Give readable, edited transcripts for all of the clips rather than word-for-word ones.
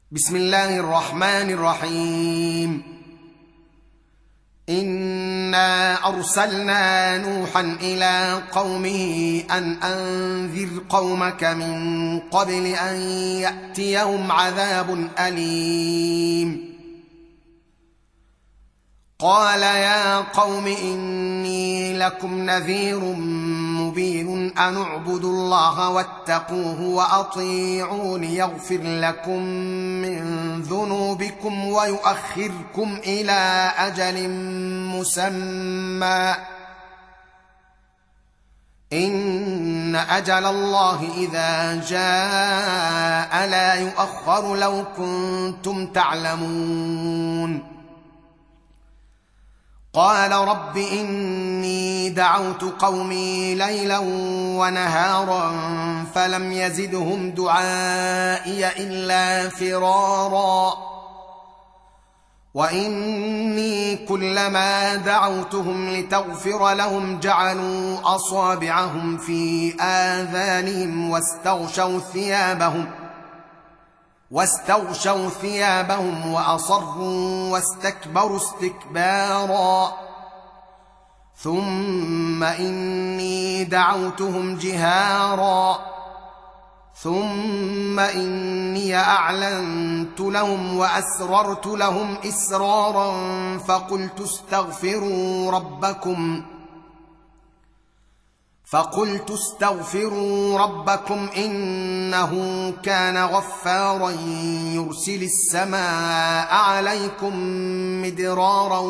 بسم الله الرحمن الرحيم. إنا أرسلنا نوحا إلى قومه أن أنذر قومك من قبل أن يأتيهم عذاب أليم. قال يا قوم إني لكم نذير مبين أن اعبدوا الله واتقوه وأطيعون يغفر لكم من ذنوبكم ويؤخركم إلى أجل مسمى إن أجل الله إذا جاء لا يؤخر لو كنتم تعلمون. قال رب إني دعوت قومي ليلا ونهارا فلم يزدهم دعائي إلا فرارا وإني كلما دعوتهم لتغفر لهم جعلوا أصابعهم في آذانهم واستغشوا ثيابهم وأصروا واستكبروا استكبارا ثم إني دعوتهم جهارا ثم إني أعلنت لهم وأسررت لهم إسرارا فقلت استغفروا ربكم إنه كان غفارا يرسل السماء عليكم مدرارا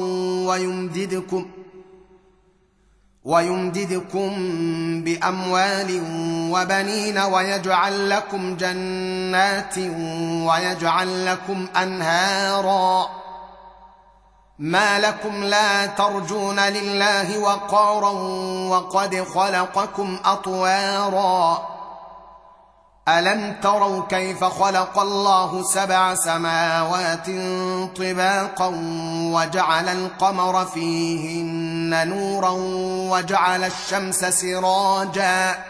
ويمددكم بأموال وبنين ويجعل لكم جنات ويجعل لكم أنهارا ما لكم لا ترجون لله وقارا وقد خلقكم أطوارا ألم تروا كيف خلق الله 7 سماوات طباقا وجعل القمر فيهن نورا وجعل الشمس سراجا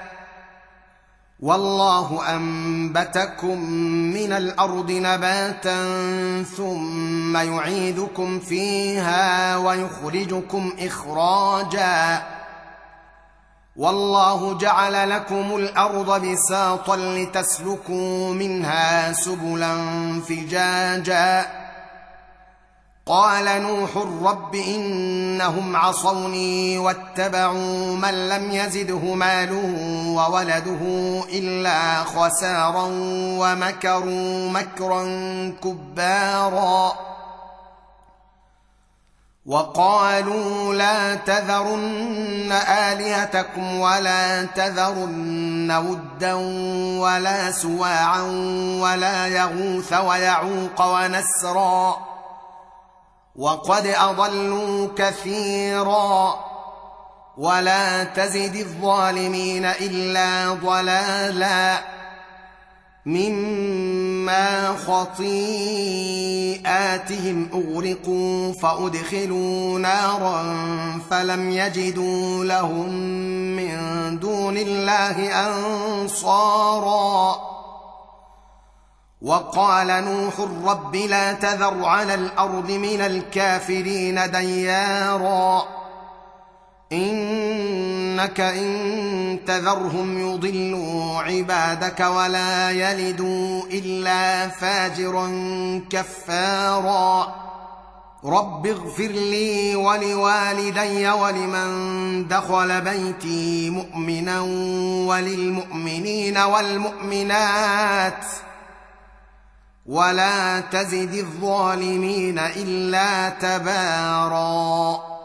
والله أنبتكم من الأرض نباتا ثم يعيدكم فيها ويخرجكم إخراجا والله جعل لكم الأرض بساطا لتسلكوا منها سبلا فجاجا قال نوح رب إنهم عصوني واتبعوا من لم يزده ماله وولده إلا خسارا ومكروا مكرا كبارا وقالوا لا تذرن آلهتكم ولا تذرن ودا ولا سواعا ولا يغوث ويعوق ونسرا وقد أضلوا كثيرا ولا تزد الظالمين إلا ضلالا مما خطيئاتهم أغرقوا فأدخلوا نارا فلم يجدوا لهم من دون الله أنصارا وقال نوح رب لا تذر على الأرض من الكافرين ديارا إنك إن تذرهم يضلوا عبادك ولا يلدوا إلا فاجرا كفارا رب اغفر لي ولوالدي ولمن دخل بيتي مؤمنا وللمؤمنين والمؤمنات ولا تزد الظالمين إلا تبارا.